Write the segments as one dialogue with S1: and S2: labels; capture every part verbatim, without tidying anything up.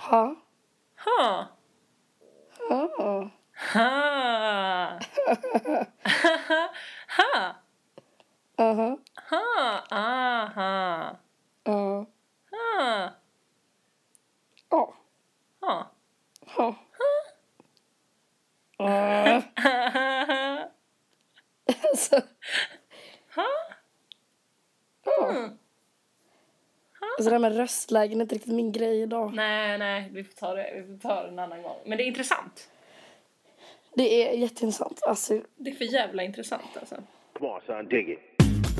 S1: Ha.
S2: Ha.
S1: Ha.
S2: Ha. Ha.
S1: Aha.
S2: Ha. Aha.
S1: Ja.
S2: Ha.
S1: Ja.
S2: Ha.
S1: Ha. Ja. Alltså.
S2: Ha.
S1: Ja.
S2: Mm.
S1: Alltså det här med röstlägen är inte riktigt min grej idag.
S2: Nej, nej, vi får ta det, vi får ta det en annan gång. Men det är intressant.
S1: Det är jätteintressant. Alltså.
S2: Det är för jävla intressant alltså.
S3: Come on, son, dig it.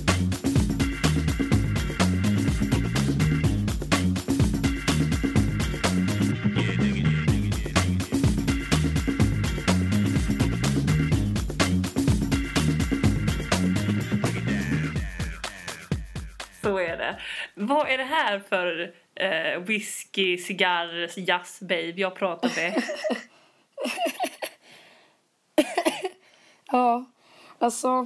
S2: Så är det. Vad är det här för eh, whisky, cigarr, jazz, babe jag pratar med?
S1: Ja, alltså.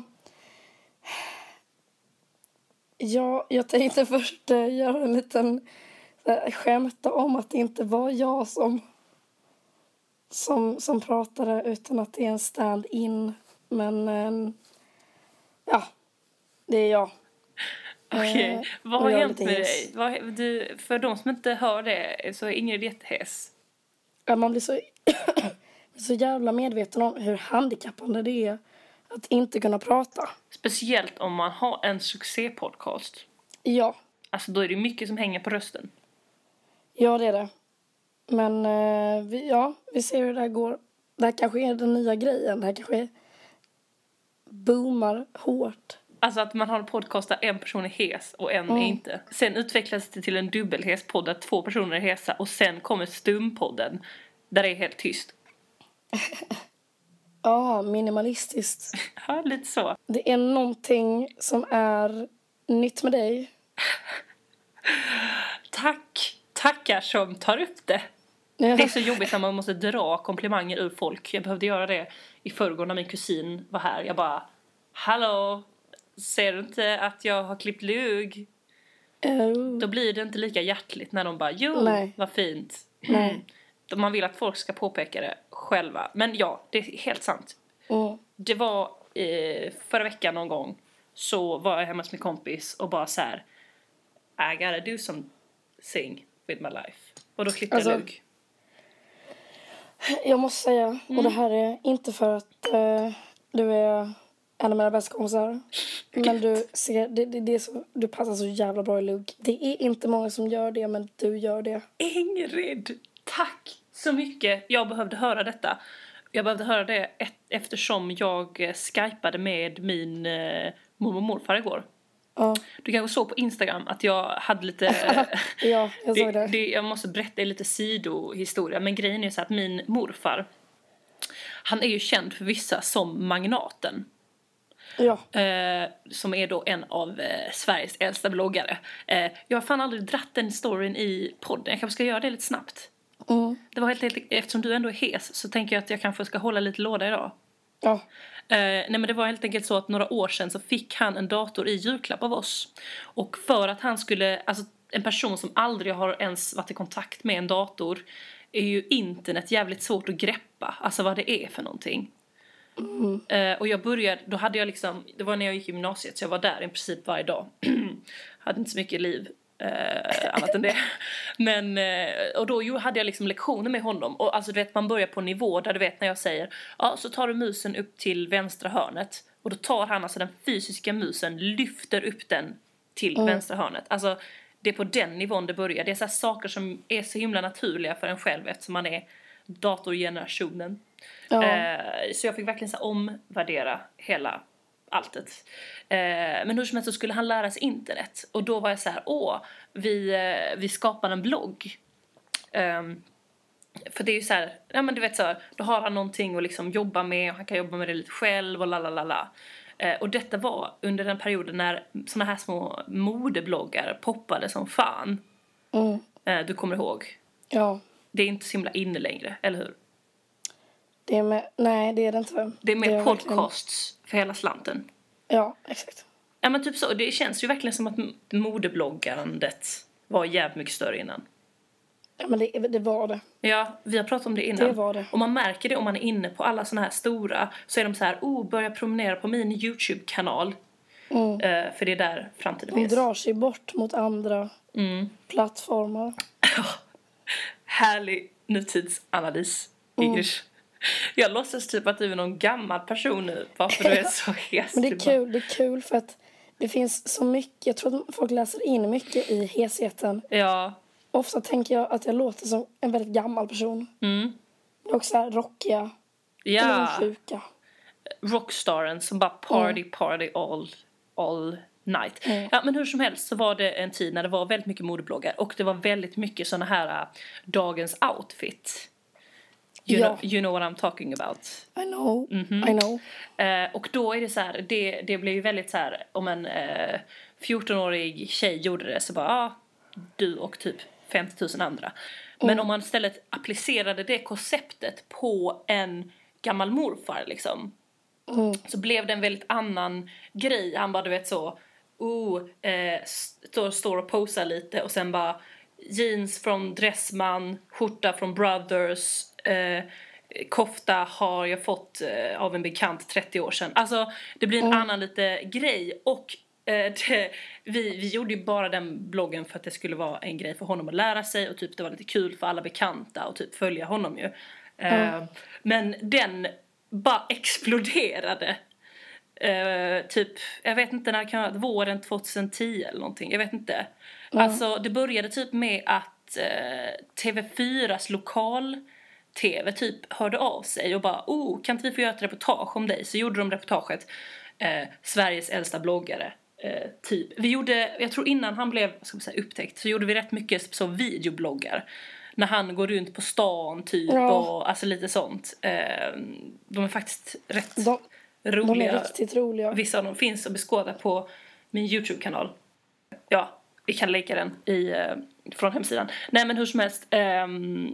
S1: Ja, jag tänkte först eh, göra en liten eh, skämta om att det inte var jag som, som, som pratade utan att det är en stand-in. Men eh, ja, det är jag.
S2: Okej, okay.
S1: Eh,
S2: vad har
S1: och jag är
S2: hänt
S1: lite
S2: med
S1: hes.
S2: dig? Vad, du, för de som inte hör det så är Ingrid jättehes.
S1: Ja, man blir så, så jävla medveten om hur handikappande det är att inte kunna prata.
S2: Speciellt om man har en succépodcast.
S1: Ja.
S2: Alltså då är det mycket som hänger på rösten.
S1: Ja, det är det. Men eh, vi, ja, vi ser hur det här går. Det här kanske är den nya grejen. Det här kanske boomar hårt.
S2: Alltså att man har en podcast där en person är hes och en
S1: Mm.
S2: är inte. Sen utvecklas det till en dubbelhes podd där två personer är hesa. Och sen kommer stumpodden där det är helt tyst.
S1: Ja, minimalistiskt.
S2: Ja, lite så.
S1: Det är någonting som är nytt med dig.
S2: Tack. Tackar som tar upp det. Det är så jobbigt när man måste dra komplimanger ur folk. Jag behövde göra det i förrgår när min kusin var här. Jag bara, hallå, ser du inte att jag har klippt lugg?
S1: Uh,
S2: Då blir det inte lika hjärtligt när de bara, jo,
S1: Nej.
S2: vad fint.
S1: Nej.
S2: Man vill att folk ska påpeka det själva. Men ja, det är helt sant.
S1: mm.
S2: Det var eh, förra veckan någon gång. Så var jag hemma hos min kompis och bara så här, I gotta do something with my life. Och då klippte
S1: Alltså,
S2: jag lugg.
S1: Jag måste säga,
S2: Mm.
S1: och det här är inte för att eh, du är en av mina bästa kompisar. Men du ser, det, det, det är så, du passar så jävla bra i lugg. Det är inte många som gör det, men du gör det.
S2: Ingrid, tack så mycket. Jag behövde höra detta. Jag behövde höra det ett, eftersom jag eh, skypade med min eh, mormor och morfar igår.
S1: Ja,
S2: Du kanske såg på Instagram att jag hade lite...
S1: ja jag såg
S2: det,
S1: det.
S2: det, jag måste berätta lite sidohistoria. Men grejen är så att min morfar, han är ju känd för vissa som magnaten.
S1: Ja,
S2: Eh, som är då en av eh, Sveriges äldsta bloggare. Eh, jag har fan aldrig dratt den storyn i podden. Jag kanske ska göra det lite snabbt.
S1: mm.
S2: Det var helt enkelt, eftersom du ändå är hes så tänker jag att jag kanske ska hålla lite låda idag.
S1: ja.
S2: Eh, nej men det var helt enkelt så att några år sedan så fick han en dator i julklapp av oss. Och för att han skulle, alltså en person som aldrig har ens varit i kontakt med en dator är ju internet jävligt svårt att greppa. Alltså vad det är för någonting.
S1: Mm.
S2: Eh, och jag började, då hade jag liksom, det var när jag gick i gymnasiet så jag var där i princip varje dag. Hade inte så mycket liv. Eh, annat än det. Men, eh, och då jo, hade jag liksom lektioner med honom. Och alltså du vet, man börjar på en nivå där du vet när jag säger, ja så tar du musen upp till vänstra hörnet. Och då tar han alltså den fysiska musen, lyfter upp den till
S1: Mm.
S2: vänstra hörnet. Alltså det är på den nivån det börjar. Det är så här saker som är så himla naturliga för en själv eftersom man är datorgenerationen.
S1: Ja.
S2: Eh, så jag fick verkligen så här omvärdera hela alltet. Eh, men hur som helst så skulle han lära sig internet. Och då var jag så här, åh, vi, eh, vi skapar en blogg. Um, för det är ju så här, ja men du vet så här, då har han någonting att liksom jobba med och han kan jobba med det lite själv och lalalala. Eh, och detta var under den perioden när såna här små modebloggar poppade som fan.
S1: Mm.
S2: Eh, du kommer ihåg.
S1: Ja.
S2: Det är inte så himla inne längre, eller hur?
S1: Det är med, nej, det är det inte.
S2: Det är mer
S1: det är
S2: podcasts verkligen för hela slanten.
S1: Ja, exakt.
S2: Ja men typ så, det känns ju verkligen som att modebloggarandet var jävligt mycket större innan.
S1: Ja, men det, det var det.
S2: Ja, vi har pratat om det innan.
S1: Det var det.
S2: Och man märker det om man är inne på alla såna här stora. Så är de så här, oh, börja promenera på min YouTube-kanal.
S1: Mm.
S2: Uh, för det är där framtiden
S1: De
S2: finns.
S1: drar sig bort mot andra
S2: Mm.
S1: plattformar.
S2: Härlig nutidsanalys, Ingrid. Mm. Jag låtsas typ att du är någon gammal person nu. Varför du är så hes.
S1: Men det är kul, det är kul för att det finns så mycket. Jag tror att folk läser in mycket i hesheten.
S2: Ja.
S1: Ofta tänker jag att jag låter som en väldigt gammal person.
S2: Mm.
S1: Det är också här rockiga.
S2: Ja.
S1: Sjuka.
S2: Rockstaren som bara party, mm. party all, all night. Mm. Ja, men hur som helst så var det en tid när det var väldigt mycket modebloggar. Och det var väldigt mycket såna här uh, dagens outfit. You,
S1: ja.
S2: know, you know what I'm talking about.
S1: I know,
S2: mm-hmm.
S1: I know.
S2: Uh, och då är det så här, det, det blev ju väldigt så här, om en uh, fjortonårig tjej gjorde det så bara, ah, du och typ femtio tusen andra. Men mm. om man istället applicerade det konceptet på en gammal morfar liksom. Mm. Så blev det en väldigt annan grej. Han bara, du vet så, oh, eh, står, står och posar lite och sen bara jeans från Dressman, skjorta från Brothers, eh, kofta har jag fått eh, av en bekant trettio år sedan. Alltså det blir en mm. annan lite grej. Och eh, det, vi, vi gjorde ju bara den bloggen för att det skulle vara en grej för honom att lära sig. Och typ det var lite kul för alla bekanta och typ följa honom ju. Mm. Eh, men den bara exploderade. Uh, typ, jag vet inte när det kan vara, våren tjugohundratio eller någonting, jag vet inte. Mm. Alltså det började typ med att uh, T V fyras lokal-tv typ hörde av sig och bara, oh, kan inte vi få göra ett reportage om dig? Så gjorde de reportaget, uh, Sveriges äldsta bloggare. Uh, typ. Vi gjorde, jag tror innan han blev, ska man säga, upptäckt, så gjorde vi rätt mycket så videobloggar. När han går runt på stan typ, ja. Och alltså lite sånt. Uh, de är faktiskt rätt... De... roliga.
S1: De är riktigt roliga.
S2: Vissa av dem finns att beskåda på min YouTube-kanal. Ja, vi kan länka den i, eh, från hemsidan. Nej, men hur som helst eh,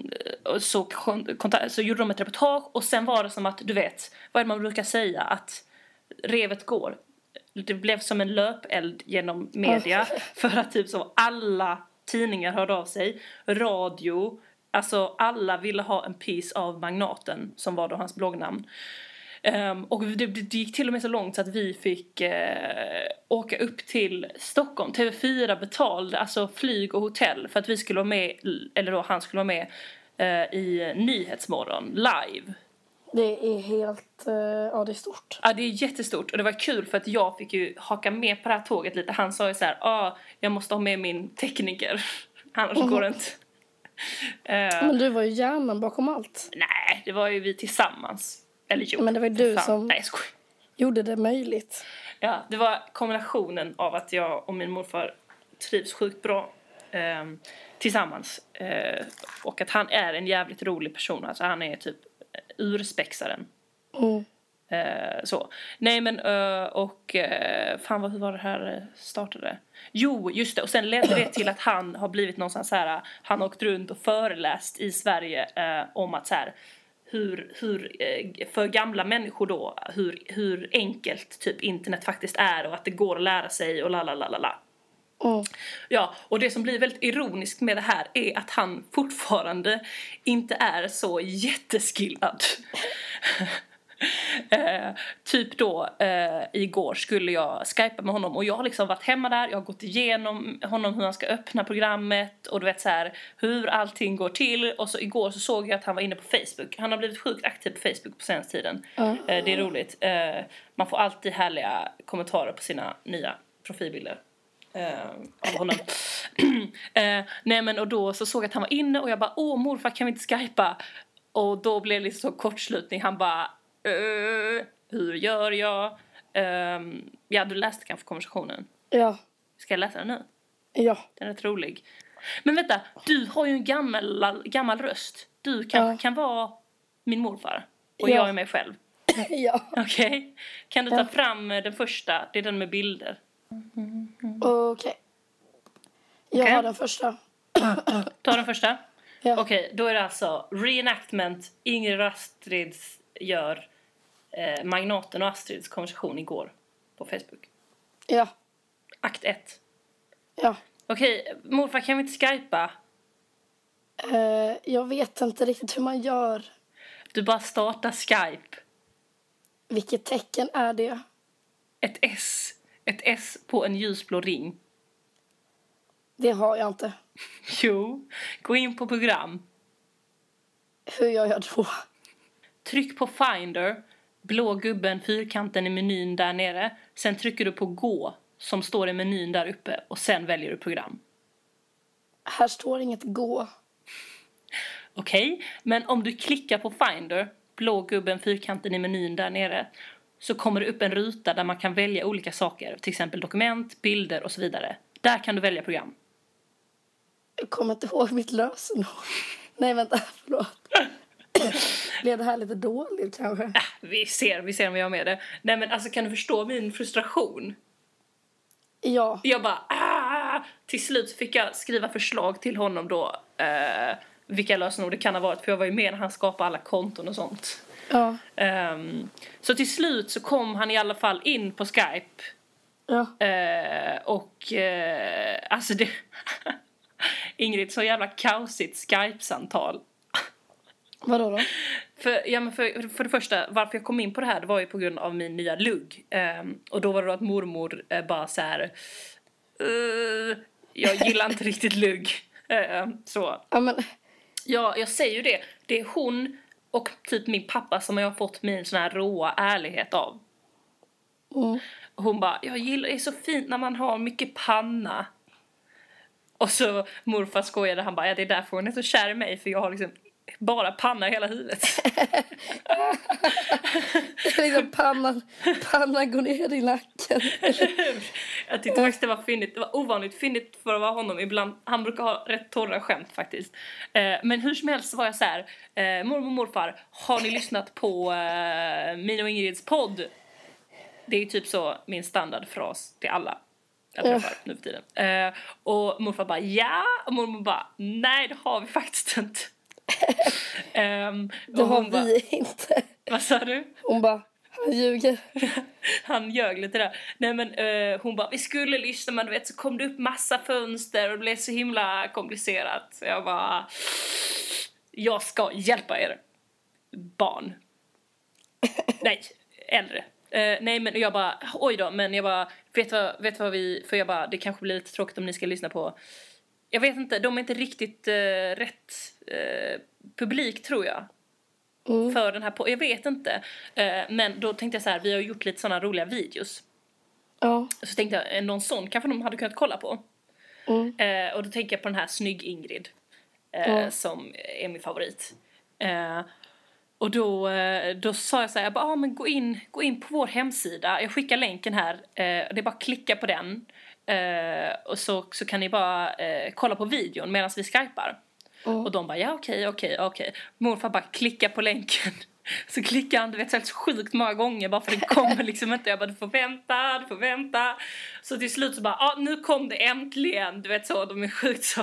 S2: så, konta- så gjorde de ett reportage. Och sen var det som att, du vet, vad är det man brukar säga? Att revet går. Det blev som en löpeld genom media. För att typ så alla tidningar hörde av sig. Radio. Alltså alla ville ha en piece av magnaten, som var då hans bloggnamn. Um, och det, det gick till och med så långt så att vi fick uh, åka upp till Stockholm. T V fyra betalade alltså flyg och hotell för att vi skulle vara med, eller då han skulle vara med uh, i Nyhetsmorgon live.
S1: Det är helt, uh, ja det är stort.
S2: Ja, det är jättestort och det var kul för att jag fick ju haka med på det här tåget lite. Han sa ju så här, ah, jag måste ha med min tekniker, annars mm. går det inte. uh,
S1: Men du var ju hjärnan bakom allt.
S2: Nej, det var ju vi tillsammans. Eller jo,
S1: men det var ju du
S2: fan.
S1: som
S2: Nej,
S1: gjorde det möjligt.
S2: Ja, det var kombinationen av att jag och min morfar trivs sjukt bra eh, tillsammans. Eh, och att han är en jävligt rolig person. Alltså han är typ urspexaren.
S1: Mm.
S2: Eh, så. Nej men, uh, och uh, fan vad, hur var det här startade? Jo, just det. Och sen ledde det till att han har blivit någonstans så här, han har åkt runt och föreläst i Sverige uh, om att så här, hur, hur för gamla människor då, hur, hur enkelt typ internet faktiskt är och att det går att lära sig och la la la la la.
S1: Mm.
S2: Ja, och det som blir väldigt ironiskt med det här är att han fortfarande inte är så jätteskillad. Eh, typ då eh, igår skulle jag skypa med honom och jag har liksom varit hemma där, jag har gått igenom honom hur han ska öppna programmet och du vet så här hur allting går till, och så igår så såg jag att han var inne på Facebook. Han har blivit sjukt aktiv på Facebook på senaste tiden.
S1: Mm.
S2: eh, det är roligt, eh, man får alltid härliga kommentarer på sina nya profilbilder eh, av honom. eh, nej men och då så såg jag att han var inne och jag bara, åh morfar kan vi inte skypa? Och då blev det lite så kortslutning, han bara Uh, hur gör jag? Uh, ja, du läste kanske konversationen.
S1: Ja.
S2: Ska jag läsa den nu?
S1: Ja.
S2: Den är rätt rolig. Men vänta, du har ju en gammal, gammal röst. Du kanske ja. kan vara min morfar. Och ja. jag är mig själv.
S1: Ja.
S2: Okej. Okay. Kan du ta
S1: ja.
S2: fram den första? Det är den med bilder.
S1: Mm. Okej. Okay. Jag okay. har den första.
S2: Ta den första?
S1: Ja.
S2: Okej, okay, då är det alltså reenactment. Ingrid Astrids gör eh, Magnaten och Astrids konversation igår på Facebook.
S1: Ja.
S2: Akt ett.
S1: Ja.
S2: Okej, morfar kan vi inte skypa?
S1: Uh, jag vet inte riktigt hur man gör.
S2: Du bara startar Skype.
S1: Vilket tecken är det?
S2: Ett S. Ett S på en ljusblå ring.
S1: Det har jag inte.
S2: Jo, gå in på program.
S1: Hur gör jag då?
S2: Tryck på Finder, blå gubben, fyrkanten i menyn där nere. Sen trycker du på gå som står i menyn där uppe och sen väljer du program.
S1: Här står inget gå.
S2: Okej, okay, men om du klickar på Finder, blå gubben, fyrkanten i menyn där nere, så kommer det upp en ruta där man kan välja olika saker. Till exempel dokument, bilder och så vidare. Där kan du välja program.
S1: Jag kommer inte ihåg mitt lösenord. Nej, vänta, förlåt. Blev det här lite dåligt kanske?
S2: Äh, vi ser, vi ser om vi har med det. Nej, men alltså, kan du förstå min frustration?
S1: Ja.
S2: Jag bara, ah! Till slut fick jag skriva förslag till honom då. Eh, vilka lösenord det kan ha varit. För jag var ju med när han skapade alla konton och sånt.
S1: Ja.
S2: Um, så till slut så kom han i alla fall in på Skype.
S1: Ja.
S2: Uh, och uh, alltså det... Ingrid, så jävla kaosigt Skype-samtal.
S1: Vadå då?
S2: För, ja, men för, för det första, varför jag kom in på det här, det var ju på grund av min nya lugg. Um, och då var det då att mormor uh, bara så här... Uh, jag gillar inte riktigt lugg. Uh, så.
S1: Ja, men...
S2: Ja, jag säger ju det. Det är hon och typ min pappa som jag har fått min sån här råa ärlighet av.
S1: Mm.
S2: Hon bara, jag gillar, det är så fint när man har mycket panna. Och så morfar skojade, han bara, ja, det är därför hon är så kär i mig, för jag har liksom bara panna i hela huvudet.
S1: liksom pannan, pannan går ner i nacken.
S2: Jag tyckte faktiskt det var finnigt. Det var ovanligt finnigt för att vara honom. Ibland, han brukar ha rätt torra skämt faktiskt. Eh, men hur som helst så var jag så här, eh, mormor och morfar, har ni lyssnat på eh, min och Ingrids podd? Det är ju typ så min standardfras till alla jag träffar nu för tiden. Eh, och morfar bara, ja. Och mormor bara, nej, det har vi faktiskt inte. um,
S1: det har vi bara, inte.
S2: Vad sa du?
S1: Hon bara, han ljuger.
S2: Han ljög lite där. Nej, men uh, hon bara, vi skulle lyssna, men du vet så kom det upp massa fönster och det blev så himla komplicerat. Så jag bara, jag ska hjälpa er barn. Nej, äldre. Uh, nej, men jag bara, oj då, men jag bara, vet vad, vet vad vi, för jag bara, det kanske blir lite tråkigt om ni ska lyssna på. Jag vet inte, de är inte riktigt uh, rätt uh, publik, tror jag. Mm. För den här på, jag vet inte. Uh, men då tänkte jag så här, vi har gjort lite sådana roliga videos.
S1: Ja.
S2: Så tänkte jag, någon sån kanske de hade kunnat kolla på.
S1: Mm.
S2: Uh, och då tänker jag på den här Snygg Ingrid. Uh, mm. Som är min favorit. Uh, och då, då sa jag så här, jag bara, ah, men gå in, gå in på vår hemsida. Jag skickar länken här. Uh, det är bara att klicka på den. Uh, och så, så kan ni bara uh, kolla på videon medan vi skypar. Mm. Och de bara, ja okej, okej, okej. Morfar bara klickar på länken. Så klickar han, du vet, så sjukt många gånger. Bara för det kommer liksom inte. Jag bara, du får vänta, du får vänta. Så till slut så bara, ja ah, nu kom det äntligen. Du vet så, de är sjukt så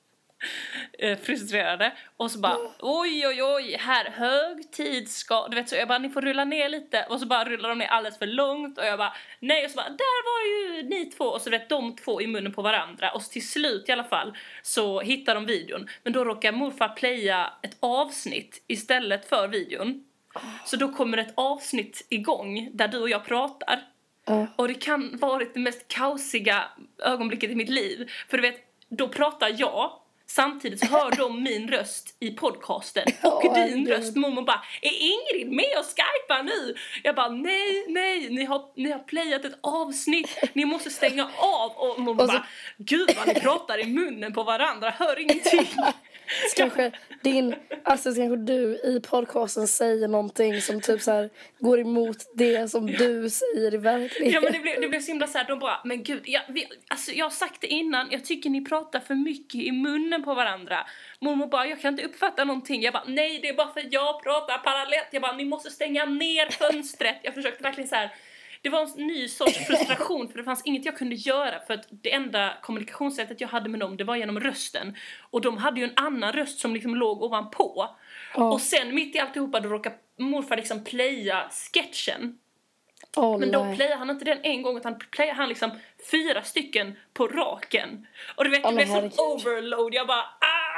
S2: frustrerade. Och så bara, oj oj oj, här högtid ska, du vet så, jag bara, ni får rulla ner lite. Och så bara rullar de ner alldeles för långt. Och jag bara, nej, och så bara, där var ju ni två. Och så vet de två i munnen på varandra. Och så till slut i alla fall så hittar de videon. Men då råkar morfar playa ett avsnitt istället för videon. Så då kommer ett avsnitt igång där du och jag pratar. Mm. Och det kan vara det mest kaosiga ögonblicket i mitt liv. För du vet, då pratar jag. Samtidigt så hör de min röst i podcasten. Och oh, din röst. Mormor bara, är Ingrid med och skypar nu? Jag bara, nej, nej. Ni har, ni har playat ett avsnitt. Ni måste stänga av. Och mormor och så... bara, gud vad ni pratar i munnen på varandra. Hör ingenting.
S1: Kanske din, alltså kanske du i podcasten säger någonting som typ så här går emot det som du säger i verkligheten.
S2: Ja, men det blev, det blev så himla så här, de bara, men gud, jag, vi, alltså jag har sagt det innan, jag tycker ni pratar för mycket i munnen på varandra. Mormor bara, jag kan inte uppfatta någonting. Jag bara, nej, det är bara för att jag pratar parallellt. Jag bara, ni måste stänga ner fönstret. Jag försökte verkligen så här. Det var en ny sorts frustration, för det fanns inget jag kunde göra. För att det enda kommunikationssättet jag hade med dem, det var genom rösten. Och de hade ju en annan röst som liksom låg ovanpå. Oh. Och sen mitt i alltihopa då råkade morfar liksom playa sketchen. Oh, men då nej. playade han inte den en gång, utan playade han liksom fyra stycken på raken. Och du vet, oh, det blev sån overload. Jag bara, ah!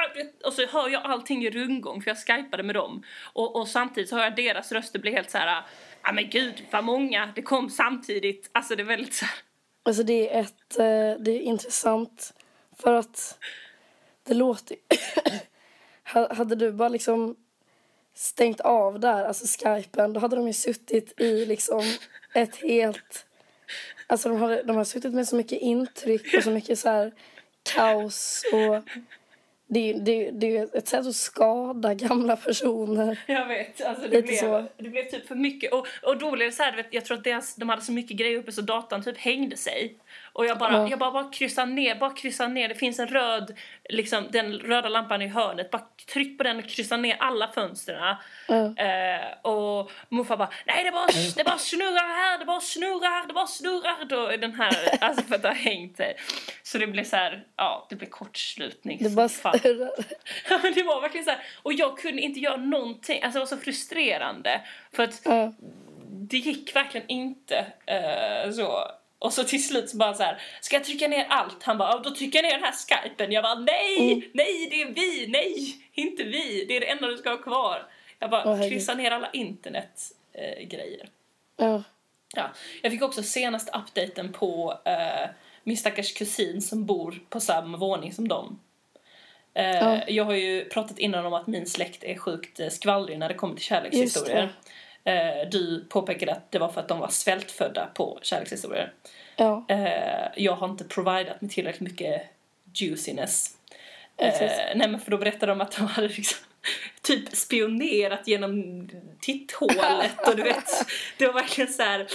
S2: och så hör jag allting i rundgång för jag skypade med dem. Och, och samtidigt så hör jag deras röster bli helt så här, ja men gud vad många, det kom samtidigt. Alltså det är väldigt så här.
S1: Alltså det är ett, det är intressant för att det låter hade du bara liksom stängt av där, alltså Skypen, då hade de ju suttit i liksom ett helt, alltså de hade, de hade suttit med så mycket intryck och så mycket så här kaos och det, det, det är ett sätt att skada gamla personer.
S2: Jag vet, alltså det, blev, det blev typ för mycket. Och, och då blev det så här, vet, jag tror att deras, de hade så mycket grejer uppe så datan typ hängde sig. Och jag bara, ja. jag bara, bara kryssar ner, bara kryssar ner. Det finns en röd, liksom den röda lampan i hörnet. Bara tryck på den och kryssa ner alla fönstren. Mm. Eh, och morfar bara, nej det bara, det bara snurrar här, det bara snurrar, det bara snurrar. Då, den här, alltså för att det har hängt sig. Så det blev så här, ja, det blev kortslutning.
S1: Det bara snurrar.
S2: Ja, men det var verkligen så här. Och jag kunde inte göra någonting. Alltså det var så frustrerande. För att mm. det gick verkligen inte uh, så. Och så till slut så bara så här, ska jag trycka ner allt? Han bara, då trycker jag ner den här Skypen. Jag bara, nej, mm. nej, det är vi, nej, inte vi. Det är det enda du ska ha kvar. Jag bara, oh, kryssa ner alla internetgrejer. Uh, uh. Ja, jag fick också senaste updaten på uh, min stackars kusin som bor på samma våning som dem. Uh, uh. Jag har ju pratat innan om att min släkt är sjukt skvallrig när det kommer till kärlekshistorier. Du påpekade att det var för att de var svältfödda på kärlekshistorier. Ja. Jag har inte providat med tillräckligt mycket juiciness. Nej, men för då berättade de att de hade liksom typ spionerat genom titthålet. Och du vet, det var verkligen så här.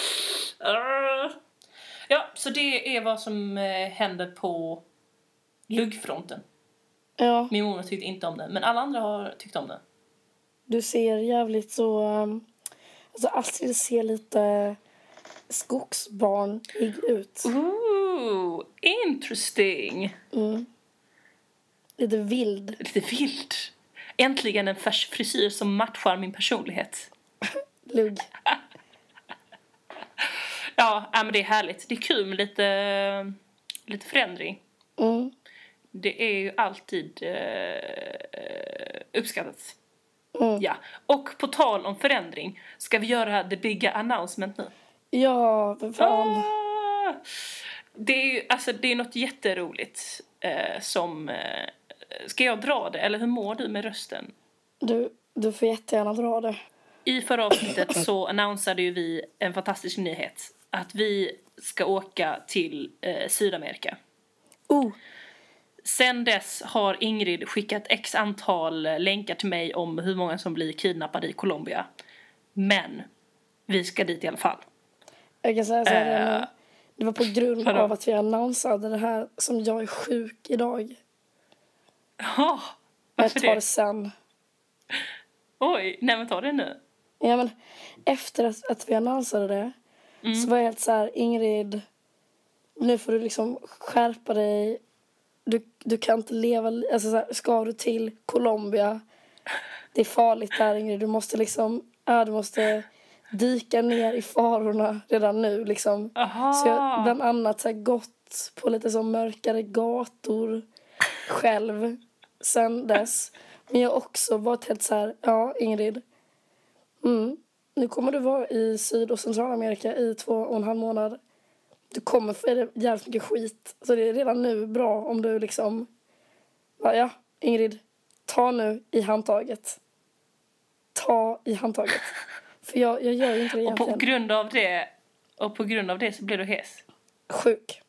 S2: Ja, så det är vad som händer på luggfronten. Ja. Min mormor tyckte inte om det, men alla andra har tyckt om det.
S1: Du ser jävligt så... Alltså Astrid ser lite skogsbarnig ut.
S2: Ooh, interesting.
S1: Mm. Lite vild.
S2: Lite vild. Äntligen en färs frisyr som matchar min personlighet.
S1: Lugg.
S2: Ja, men det är härligt. Det är kul med lite, lite förändring. Mm. Det är ju alltid uh, uppskattat. Mm. Ja, och på tal om förändring, ska vi göra the bigga announcement nu?
S1: Ja, för fan.
S2: Ah! Det är ju, alltså det är något jätteroligt eh, som, eh, ska jag dra det, eller hur mår du med rösten?
S1: Du, du får jättegärna dra det.
S2: I förra avsnittet så annonsade ju vi en fantastisk nyhet, att vi ska åka till eh, Sydamerika.
S1: Oh.
S2: Sen dess har Ingrid skickat x antal länkar till mig om hur många som blir kidnappade i Colombia. Men vi ska dit i alla fall.
S1: Jag kan säga så här, uh, det var på grund vadå? av att vi annonsade det här som jag är sjuk idag.
S2: Ja, varför
S1: jag tar
S2: det?
S1: det sen.
S2: Oj, nej men ta det nu.
S1: Ja, men efter att, att vi annonsade det mm. så var jag helt så här, Ingrid, nu får du liksom skärpa dig. Du, du kan inte leva, alltså så här, ska du till Colombia, det är farligt där Ingrid, du måste liksom, ja, du måste dyka ner i farorna redan nu liksom.
S2: Aha.
S1: Så jag bland annat så här, gått på lite så mörkare gator själv sen dess. Men jag har också varit helt så här, ja Ingrid, mm, nu kommer du vara i Syd- och Centralamerika i två och en halv månad. Du kommer få det jävligt mycket skit. Så det är redan nu bra om du liksom... Ja, Ingrid, ta nu i handtaget. Ta i handtaget. För jag, jag gör ju inte det egentligen.
S2: Och på grund av det, och på grund av det så blir du hes?
S1: Sjuk.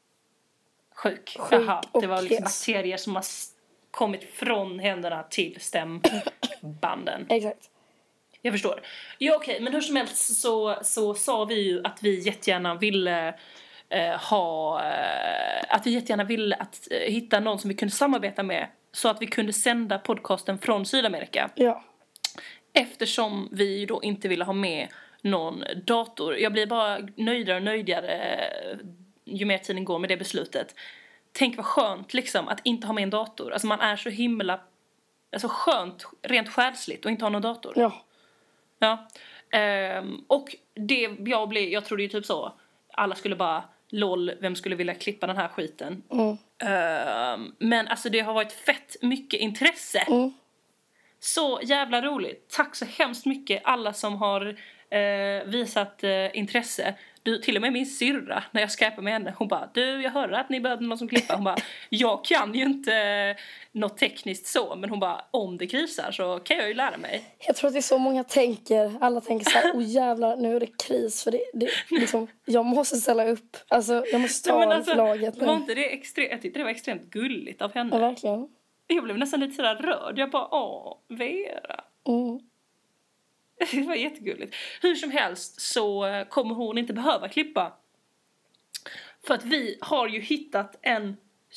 S2: Sjuk?
S1: Sjuk
S2: Jaha, det var liksom
S1: hes.
S2: bakterier som har kommit från händerna till stämbanden.
S1: Exakt.
S2: Jag förstår. Ja, okej, men hur som helst så, så sa vi ju att vi jättegärna ville eh, ha... Eh, att vi jättegärna ville att, eh, hitta någon som vi kunde samarbeta med så att vi kunde sända podcasten från Sydamerika.
S1: Ja.
S2: Eftersom vi då inte ville ha med någon dator. Jag blir bara nöjdare och nöjdare eh, ju mer tiden går med det beslutet. Tänk vad skönt liksom att inte ha med en dator. Alltså man är så himla... Alltså skönt, rent själsligt, och inte ha någon dator.
S1: Ja.
S2: Ja, um, och det jag blev, jag trodde ju typ så, alla skulle bara, LOL, vem skulle vilja klippa den här skiten?
S1: Mm.
S2: Uh, men alltså det har varit fett mycket intresse.
S1: Mm.
S2: Så jävla roligt. Tack så hemskt mycket alla som har uh, visat uh, intresse. Du, till och med min syrra, när jag skypade med henne, hon bara, du, jag hörde att ni behövde någon som klippa. Hon bara, jag kan ju inte något tekniskt så, men hon bara, om det krisar så kan jag ju lära mig.
S1: Jag tror att det är så många tänker, alla tänker så här, oh jävlar, nu är det kris, för det, det liksom, jag måste ställa upp, alltså jag måste ta
S2: ja, alltså,
S1: laget nu.
S2: Var inte det extremt, jag tyckte det var extremt gulligt av henne.
S1: Ja, verkligen.
S2: Jag blev nästan lite sådär rörd, jag bara, åh, Vera.
S1: Mm.
S2: Det var jättegulligt. Hur som helst så kommer hon inte behöva klippa. För att vi har ju hittat en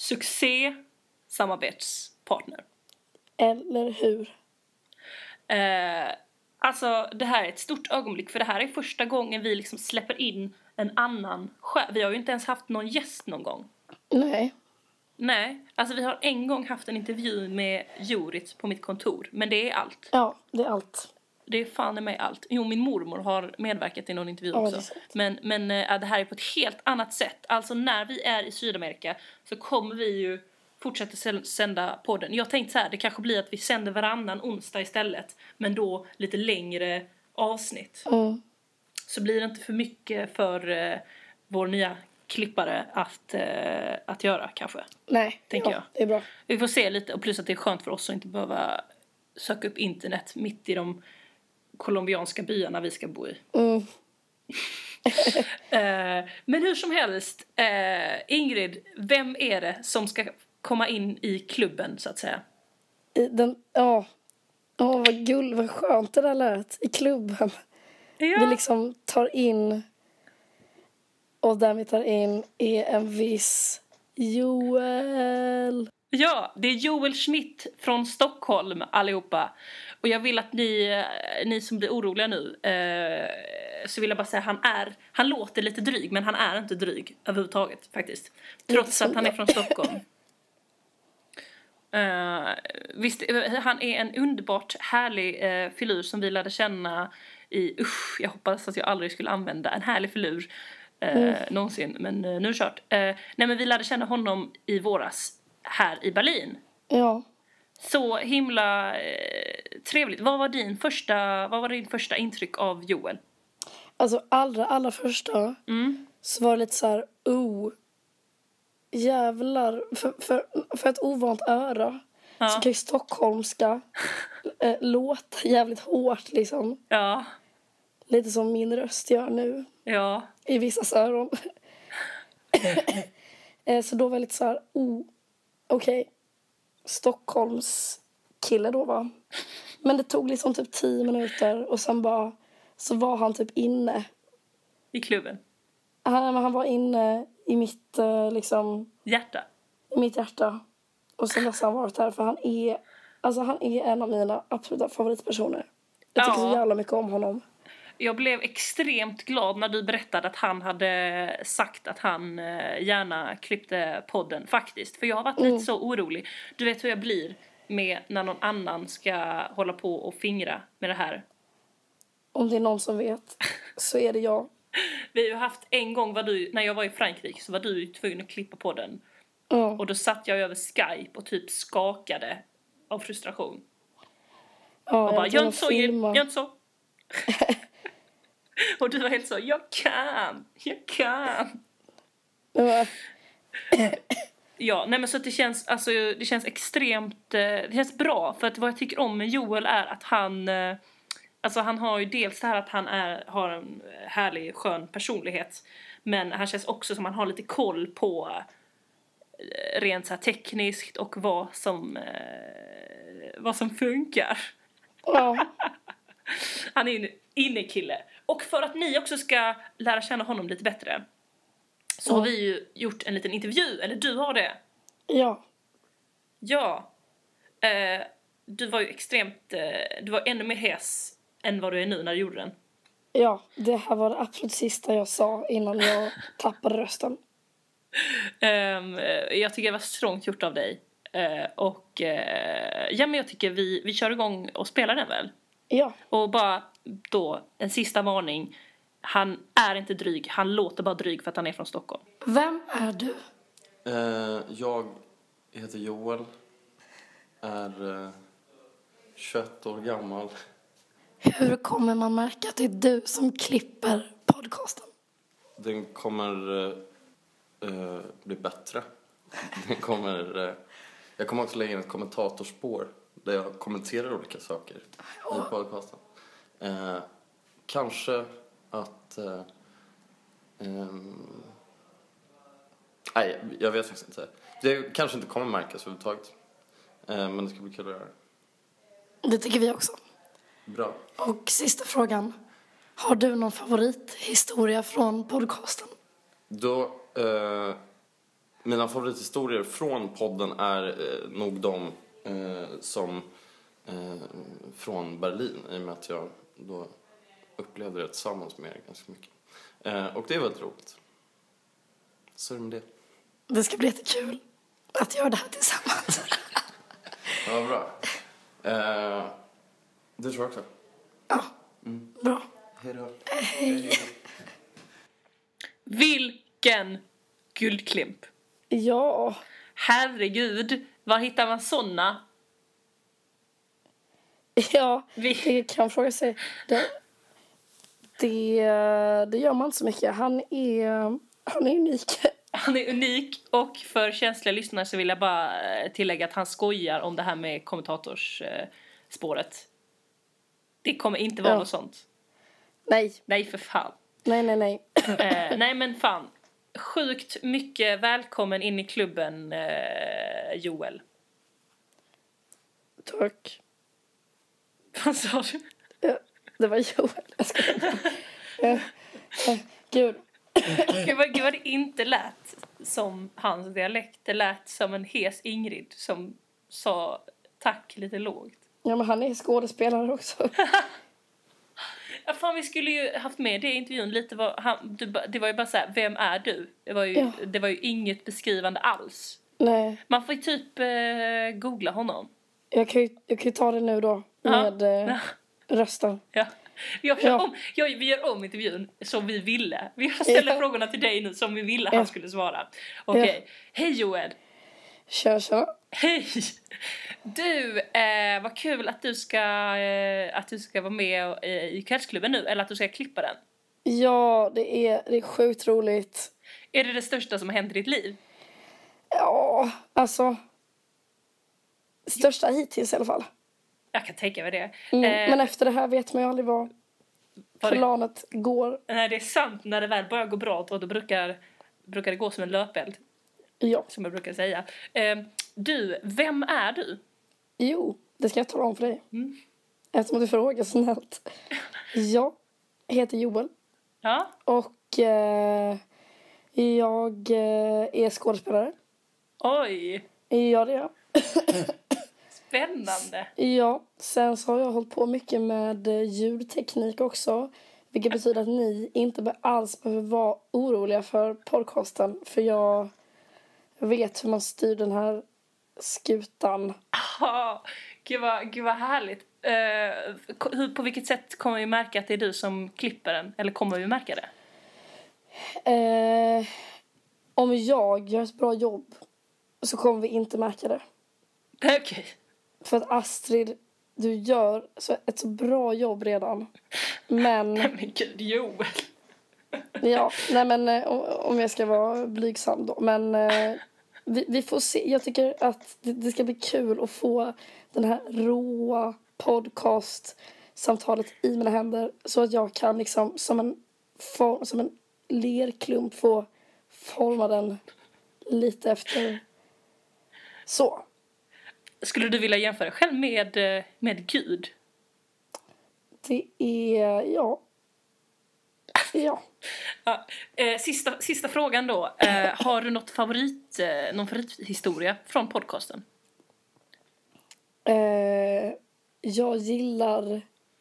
S2: succé-samarbetspartner.
S1: Eller hur?
S2: Eh, alltså det här är ett stort ögonblick. För det här är första gången vi liksom släpper in en annan chef. Vi har ju inte ens haft någon gäst någon gång.
S1: Nej.
S2: Nej, alltså vi har en gång haft en intervju med Jurit på mitt kontor. Men det är allt.
S1: Ja, det är allt.
S2: Det är fan i mig allt. Jo, min mormor har medverkat i någon intervju
S1: ja,
S2: också. Men, men äh, det här är på ett helt annat sätt. Alltså när vi är i Sydamerika så kommer vi ju fortsätta sända podden. Jag tänkte så här, det kanske blir att vi sänder varannan onsdag istället. Men då lite längre avsnitt.
S1: Mm.
S2: Så blir det inte för mycket för uh, vår nya klippare att, uh, att göra kanske.
S1: Nej,
S2: tänker
S1: ja,
S2: jag.
S1: Det är bra.
S2: Vi får se lite, och plus att det är skönt för oss att inte behöva söka upp internet mitt i de colombianska byarna vi ska bo i.
S1: Mm.
S2: uh, men hur som helst, uh, Ingrid, vem är det som ska komma in i klubben så att säga?
S1: I den, ja. Åh, vad gull, vad skönt det där lät. I klubben.
S2: Ja.
S1: Vi liksom tar in, och den vi tar in är en viss Joel.
S2: Ja, det är Joel Schmidt från Stockholm allihopa. Och jag vill att ni, ni som blir oroliga nu, eh, så vill jag bara säga han är, han låter lite dryg, men han är inte dryg överhuvudtaget faktiskt. Trots att han är från Stockholm. Uh, visst, han är en underbart härlig uh, filur som vi lärde känna i, usch, jag hoppas att jag aldrig skulle använda en härlig filur uh, mm. någonsin, men uh, nu är det kört. Uh, nej, men vi lärde känna honom i våras här i Berlin.
S1: Ja.
S2: Så himla uh, trevligt. Vad var din första, vad var din första intryck av Joel?
S1: Alltså allra, allra första
S2: mm.
S1: så var det lite så här, oh, jävlar, för, för, för ett ovant öra ja. Så kan ju stockholmska äh, låta jävligt hårt liksom.
S2: Ja.
S1: Lite som min röst gör nu.
S2: Ja.
S1: I vissa öron. äh, så då var det lite så här, oh, okej. Okay. Stockholms kille då va. Men det tog liksom typ tio minuter och sen bara så var han typ inne.
S2: I klubben?
S1: Han, han var inne i mitt liksom
S2: hjärta.
S1: I mitt hjärta. Och sen dess har han varit här, för han är alltså han är en av mina absoluta favoritpersoner. Jag tycker ja. så jävla mycket om honom.
S2: Jag blev extremt glad när du berättade att han hade sagt att han gärna klippte podden faktiskt. För jag har varit mm. lite så orolig. Du vet hur jag blir med när någon annan ska hålla på och fingra med det här.
S1: Om det är någon som vet så är det jag.
S2: Vi har ju haft en gång, var du, när jag var i Frankrike så var du tvungen att klippa podden.
S1: Mm.
S2: Och då satt jag över Skype och typ skakade av frustration.
S1: Ja,
S2: och bara, gör inte så,
S1: gör
S2: inte så. Och du var helt så, jag kan, jag kan.
S1: Ja.
S2: Ja, nej men så att det känns, alltså det känns extremt, det känns bra. För att vad jag tycker om med Joel är att han, alltså han har ju dels det här att han är, har en härlig, skön personlighet. Men han känns också som att han har lite koll på rent så här tekniskt och vad som, vad som funkar.
S1: Ja.
S2: Han är ju en innekille. Och för att ni också ska lära känna honom lite bättre så
S1: ja.
S2: har vi ju gjort en liten intervju. Eller du har det.
S1: Ja.
S2: Ja. Eh, du var ju extremt, eh, du var ännu mer hes än vad du är nu när du gjorde den.
S1: Ja, det här var det absolut sista jag sa innan jag tappade rösten.
S2: Um, jag tycker det var strångt gjort av dig. Uh, och uh, ja, men jag tycker vi, vi kör igång och spelar den väl.
S1: Ja.
S2: Och bara då en sista varning. Han är inte dryg, han låter bara dryg för att han är från Stockholm.
S1: Vem är du?
S3: Eh, jag heter Joel. Är eh, tjugoett år gammal.
S1: Hur kommer man märka att det är du som klipper podcasten?
S3: Den kommer eh, eh, bli bättre. Den kommer, eh, jag kommer också lägga in ett kommentatorspår där jag kommenterar olika saker i podcasten. Eh, kanske att... Eh, ehm, nej, jag vet faktiskt inte. Det kanske inte kommer märkas överhuvudtaget. Eh, men det ska bli kul att göra.
S1: Det tycker vi också.
S3: Bra.
S1: Och sista frågan. Har du någon favorithistoria från podcasten?
S3: Då, eh, mina favorithistorier från podden är eh, nog de eh, som eh, från Berlin. I och med att jag då upplevde det tillsammans med er ganska mycket. Eh, och det är väldigt roligt. Så är det med det.
S1: Det ska bli jättekul att göra det här tillsammans.
S3: Ja, bra. Eh, det tror jag också.
S1: Ja, bra.
S3: Hej då.
S1: Hej.
S2: Vilken guldklimp.
S1: Ja,
S2: Herregud, var hittar man såna?
S1: ja,
S2: Vi-
S1: det kan man fråga sig. Det, det, det gör man inte så mycket. Han är, han är unik.
S2: Han är unik, och för känsliga lyssnare så vill jag bara eh, tillägga att han skojar om det här med kommentatorspåret. Det kommer inte vara
S1: Ja.
S2: något sånt.
S1: Nej,
S2: Nej, för fan.
S1: nej, nej, nej.
S2: Eh, nej, men fan. Sjukt mycket välkommen in i klubben, eh, Joel.
S1: Tack.
S2: Vad sa du?
S1: Ja, det var Joel. Jag ska uh, uh, Gud.
S2: Gud vad, gud vad det inte lät som hans dialekt. Det lät som en hes Ingrid som sa tack lite lågt.
S1: Ja, men han är skådespelare också.
S2: Ja, fan, vi skulle ju haft med det i intervjun lite. Var, han, du, det var ju bara så här, vem är du? Det var ju,
S1: Ja.
S2: det var ju inget beskrivande alls.
S1: Nej,
S2: Man får ju typ eh, googla honom.
S1: jag kan, ju, jag kan ju ta det nu då
S2: Ja.
S1: med eh, rösten.
S2: Ja. Jag gör
S1: Ja.
S2: om, jag, vi gör om intervjun som vi ville. Vi ställer
S1: Ja.
S2: frågorna till dig nu som vi ville
S1: Ja.
S2: han skulle svara. Okej,
S1: Ja.
S2: hej Joel.
S1: Kör, kör.
S2: Hej! Du, eh, vad kul att du ska, eh, att du ska vara med eh, i kvällsklubben nu, eller att du ska klippa den.
S1: Ja, det är, det är sjukt roligt.
S2: Är det det största som har hänt i ditt liv?
S1: Ja, alltså. Största hittills i alla fall.
S2: Jag kan tänka mig det.
S1: Mm,
S2: Eh,
S1: men efter det här vet man ju aldrig vad
S2: vad det-
S1: planet går.
S2: Nej, det är sant. När det väl börjar gå bra, då brukar, brukar det gå som en löpeld,
S1: Ja,
S2: som jag brukar säga. Eh, du, vem är du?
S1: jo, det ska jag tala om för dig.
S2: Mm.
S1: Eftersom du frågar snällt. Jag heter Joel.
S2: Ja,
S1: Och eh, jag eh, är skådespelare.
S2: oj,
S1: Ja, det är jag.
S2: spännande.
S1: Ja, sen så har jag hållit på mycket med eh, ljudteknik också. Vilket betyder att ni inte be- alls behöver vara oroliga för podcasten. För jag vet hur man styr den här skutan.
S2: Ah, gud, vad, gud vad härligt. Eh, ko- hur, på vilket sätt kommer vi märka att det är du som klipper den? Eller kommer vi märka det?
S1: Eh, om jag gör ett bra jobb så kommer vi inte märka det.
S2: Okej.
S1: För att Astrid, du gör så ett så bra jobb redan. Men,
S2: Men gud, Joel.
S1: ja, nej men eh, o- om jag ska vara blygsam då. Men eh, vi, vi får se. Jag tycker att det, det ska bli kul att få den här råa podcast-samtalet i mina händer. Så att jag kan liksom som en, form, som en lerklump få forma den lite efter så.
S2: Skulle du vilja jämföra dig själv med, eh, med Gud?
S1: Det är, ja. Ja.
S2: Ja. Eh, sista, sista frågan då. Eh, har du något favorit, eh, någon favorithistoria från podcasten?
S1: Eh, jag gillar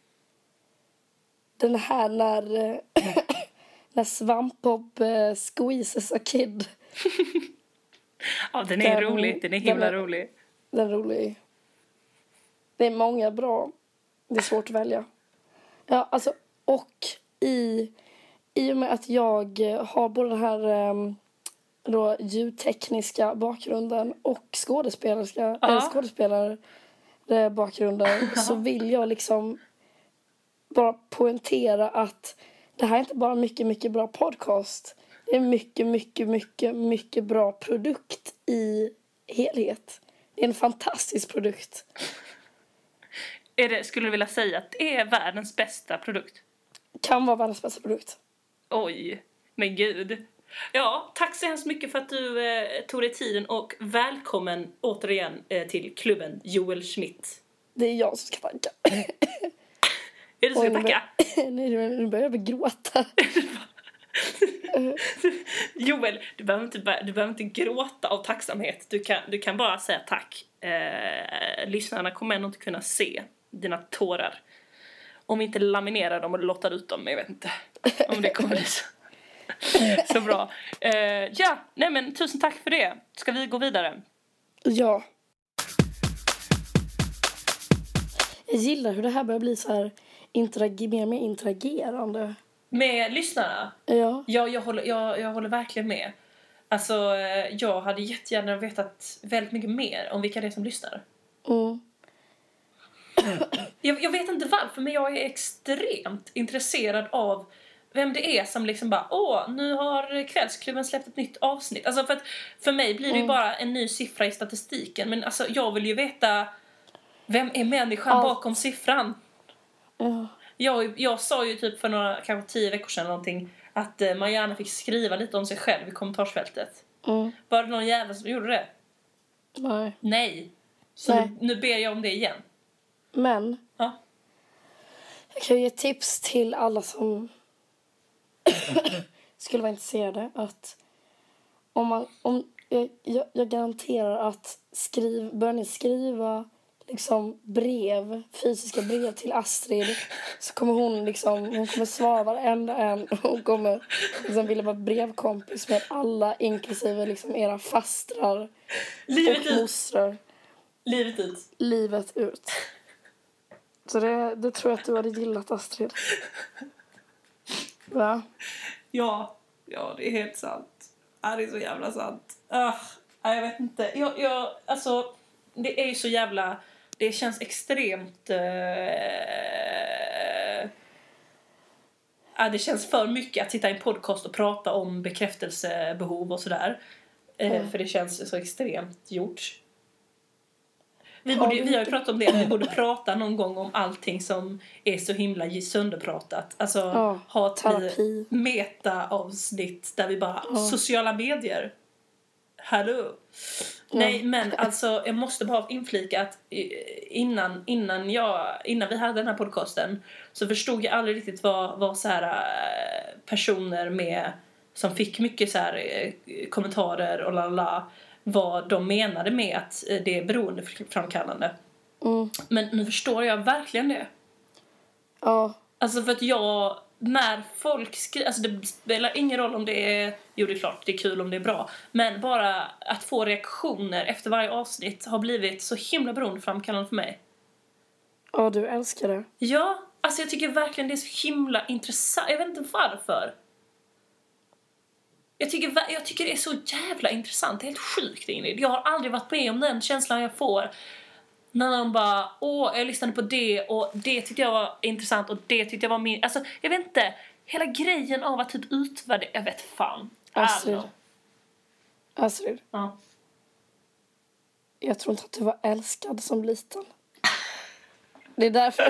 S1: den här när, eh, när Svampbob eh, squeezes a kid.
S2: Ja, den är
S1: Den-
S2: rolig. Den är
S1: den
S2: himla
S1: är-
S2: rolig.
S1: Den är rolig. Det är många bra. Det är svårt att välja. Ja, alltså, och i i och med att jag har både den här um, då, ljudtekniska bakgrunden och skådespelerska,
S2: Ja.
S1: äh, skådespelare bakgrunden så vill jag liksom bara poängtera att det här är inte bara mycket, mycket bra podcast. Det är mycket, mycket, mycket, mycket bra produkt i helhet. Det är en fantastisk produkt.
S2: Är det, skulle du vilja säga att det är världens bästa produkt?
S1: Kan vara världens bästa produkt.
S2: Oj, men gud. Ja, tack så hemskt mycket för att du eh, tog dig tiden och välkommen återigen eh, till klubben Joel Schmidt.
S1: Det är jag som ska tacka.
S2: Är du som ska tacka?
S1: Nej, nu börjar jag gråta.
S2: Joel, du behöver, inte, du behöver inte gråta av tacksamhet. Du kan, du kan bara säga tack. Eh, lyssnarna kommer ändå inte kunna se dina tårar. Om vi inte laminerar dem och lottar ut dem. Jag vet inte om det kommer bli så, så bra. Eh, ja, nej men tusen tack för det. Ska vi gå vidare?
S1: Ja. Jag gillar hur det här börjar bli så här interag- mer med interagerande.
S2: Med lyssnarna?
S1: Ja.
S2: Ja, jag håller, jag, jag håller verkligen med. Alltså, jag hade jättegärna vetat väldigt mycket mer om vilka det är som lyssnar.
S1: Mm.
S2: Jag, jag vet inte varför, men jag är extremt intresserad av vem det är som liksom bara, åh, nu har Kvällsklubben släppt ett nytt avsnitt. Alltså för att för mig blir det ju
S1: Mm.
S2: bara en ny siffra i statistiken. Men alltså, jag vill ju veta, vem är människan
S1: Allt.
S2: bakom siffran?
S1: Ja.
S2: Jag, jag sa ju typ för några, kanske tio veckor sedan någonting, att eh, man gärna fick skriva lite om sig själv i kommentarsfältet.
S1: Mm.
S2: Var det någon jävel som gjorde det?
S1: Nej.
S2: Nej. Så
S1: Nej.
S2: Nu, nu ber jag om det igen.
S1: Men
S2: Ja.
S1: jag kan ju ge tips till alla som skulle vara intresserade att om man om jag, jag, jag garanterar att skriv börjar ni skriva liksom brev, fysiska brev till Astrid, så kommer hon liksom hon kommer svara varenda en. Hon kommer liksom vilja vara brevkompis med alla, inklusive liksom era fastrar
S2: Livet
S1: och
S2: ut.
S1: mostrar
S2: Livet ut.
S1: livet ut. Så det, det tror jag att du hade gillat, Astrid. Va?
S2: Ja, ja, det är helt sant. Ja, det är så jävla sant. Uh, jag vet inte. Jag, jag, alltså, det är ju så jävla... Det känns extremt... Uh, ja, det känns för mycket att sitta i en podcast och prata om bekräftelsebehov och sådär. Uh,
S1: Mm.
S2: För det känns så extremt gjort. Vi,
S1: Har
S2: borde,
S1: du
S2: vi har ju
S1: inte-
S2: pratat om det. Vi borde prata någon gång om allting som är så himla sönderpratat. Alltså,
S1: Ja,
S2: ha ett
S1: terapi.
S2: meta-avsnitt där vi bara,
S1: Ja.
S2: sociala medier. Hallå. Nej, men alltså jag måste bara inflika att eh, innan, innan, jag, innan vi hade den här podcasten så förstod jag aldrig riktigt vad, vad så här eh, personer med som fick mycket så här eh, kommentarer och lalala, vad de menade med att eh, det är beroendeframkallande.
S1: Mm.
S2: Men nu förstår jag verkligen det.
S1: Ja.
S2: Alltså för att jag, när folk skriver, alltså det spelar ingen roll om det är, jo det är klart, det är kul om det är bra. Men bara att få reaktioner efter varje avsnitt har blivit så himla beroendeframkallande för mig.
S1: Ja, du älskar det.
S2: Ja, alltså jag tycker verkligen det är så himla intressant. Jag vet inte varför. Jag tycker, jag tycker det är så jävla intressant. Det är helt sjukt, Ingrid. Jag har aldrig varit med om den känslan jag får när de bara, åh, jag lyssnade på det och det tyckte jag var intressant och det tyckte jag var min... Alltså, jag vet inte. Hela grejen av att typ utvärdera... Jag vet fan.
S1: Astrid.
S2: Alltså.
S1: Astrid,
S2: Ja.
S1: jag tror inte att du var älskad som liten. Det är därför.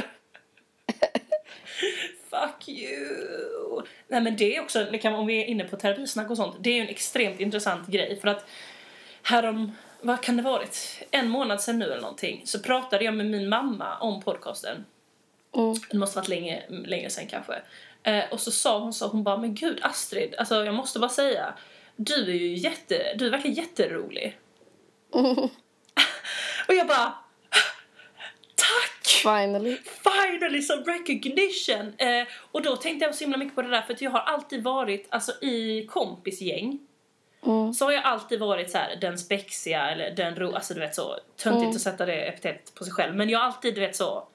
S2: Fuck you. Nej, men det är också, liksom, om vi är inne på terapisnack och sånt, det är ju en extremt intressant grej. För att härom, vad kan det varit? En månad sedan nu eller någonting, så pratade jag med min mamma om podcasten.
S1: Mm.
S2: Det måste varit länge, länge sedan kanske. Eh, och så sa hon så, hon bara, men gud Astrid, alltså jag måste bara säga, du är ju jätte, du är verkligen jätterolig.
S1: Mm.
S2: Och jag bara, tack!
S1: Finally.
S2: Finally some recognition. Eh, och då tänkte jag så himla mycket på det där, för att jag har alltid varit, alltså i kompisgäng,
S1: Mm.
S2: så har jag alltid varit så här, den spexiga eller den ro, alltså du vet så töntigt
S1: Mm.
S2: att sätta det epitetet på sig själv, men jag har alltid, du vet så,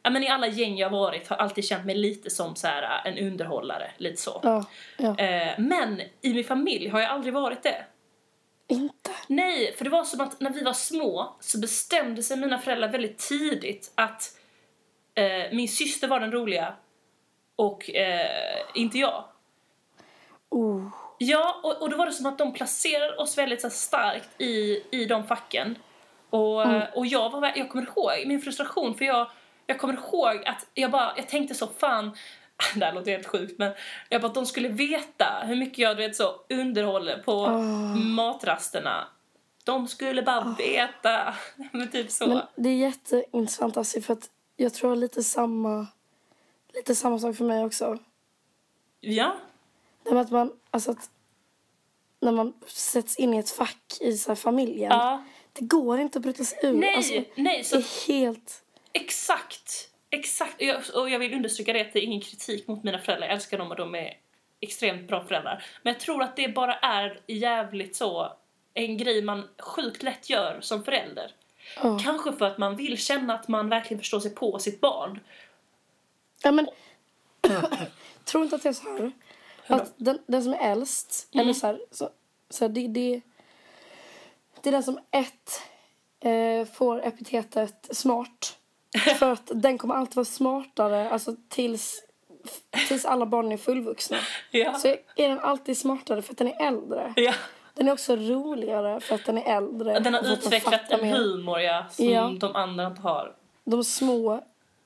S2: ja, men i alla gäng jag varit har alltid känt mig lite som så här, en underhållare, lite så.
S1: Ja, ja.
S2: Eh, men i min familj har jag aldrig varit det.
S1: Inte?
S2: Nej, för det var som att när vi var små så bestämde sig mina föräldrar väldigt tidigt att eh, min syster var den roliga och eh, inte jag.
S1: Oh.
S2: Ja, och, och då var det som att de placerade oss väldigt så här, starkt i, i de facken. Och,
S1: Mm.
S2: och jag, var, jag kommer ihåg min frustration, för jag, jag kommer ihåg att jag, bara, jag tänkte så, fan, det här låter helt sjukt, men jag bara att de skulle veta hur mycket jag vet, så underhåller på
S1: Oh.
S2: matrasterna. De skulle bara oh. veta. Men typ så.
S1: Men det är jätteintressant, alltså, för att jag tror lite samma, lite samma sak för mig också.
S2: Ja.
S1: Det med att man, alltså att när man sätts in i ett fack i så här familjen,
S2: Ja.
S1: det går inte att bryta sig ur.
S2: Nej,
S1: alltså,
S2: nej. Så
S1: det är helt...
S2: Exakt. Exakt. Och jag, och jag vill understryka det att det är ingen kritik mot mina föräldrar. Jag älskar dem och de är extremt bra föräldrar. Men jag tror att det bara är jävligt så en grej man sjukt lätt gör som förälder.
S1: Ja.
S2: Kanske för att man vill känna att man verkligen förstår sig på sitt barn.
S1: Ja, men tror inte att det är så här att den, den som är äldst,
S2: Mm.
S1: eller så här, så, så här, det, det, det är den som ett eh, får epitetet smart. För att den kommer alltid vara smartare, alltså tills, tills alla barn är fullvuxna.
S2: Ja.
S1: Så är den alltid smartare för att den är äldre.
S2: Ja.
S1: Den är också roligare för att den är äldre.
S2: Den har
S1: och för att den
S2: utvecklat
S1: fattar
S2: en
S1: mer.
S2: humor, ja, som
S1: Ja.
S2: de andra inte har.
S1: De små